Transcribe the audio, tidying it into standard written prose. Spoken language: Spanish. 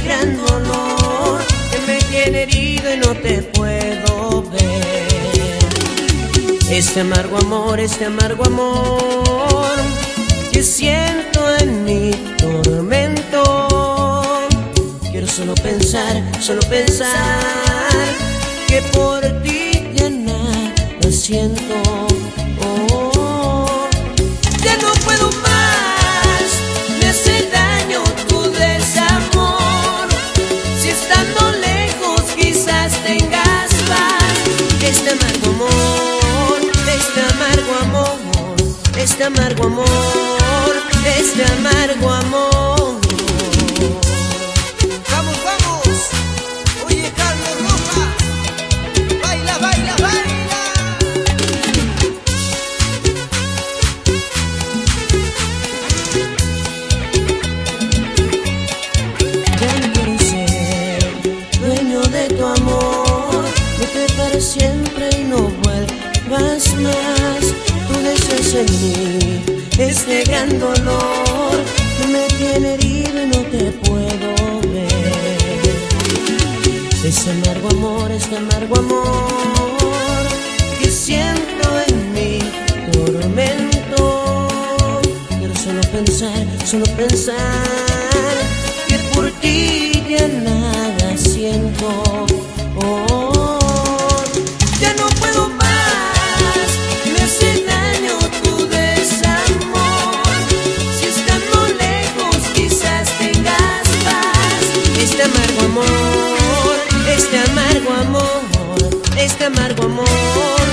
gran dolor que me tiene herido y no te puedo ver. Este amargo amor que siento en mi tormento. Quiero solo pensar que por ti ya nada siento. Oh, ya no puedo más, me hace daño tu desamor. Si estando lejos quizás tengas paz. Este amargo amor, este amargo amor, este amargo amor, este amargo amor. Vamos, vamos. Oye, Carlos Roja, baila, baila, baila. Ya no quiero ser dueño de tu amor, vete para siempre y no vuelvas más. Tú deseas en mí este gran dolor que me tiene herido y no te puedo ver. Este amargo amor que siento en mi tormento. Quiero solo pensar que por ti ya nada siento. Oh, ya no puedo más, me hace daño tu desamor. Si estando lejos quizás tengas paz. Este amargo amor, este amargo amor, este amargo amor.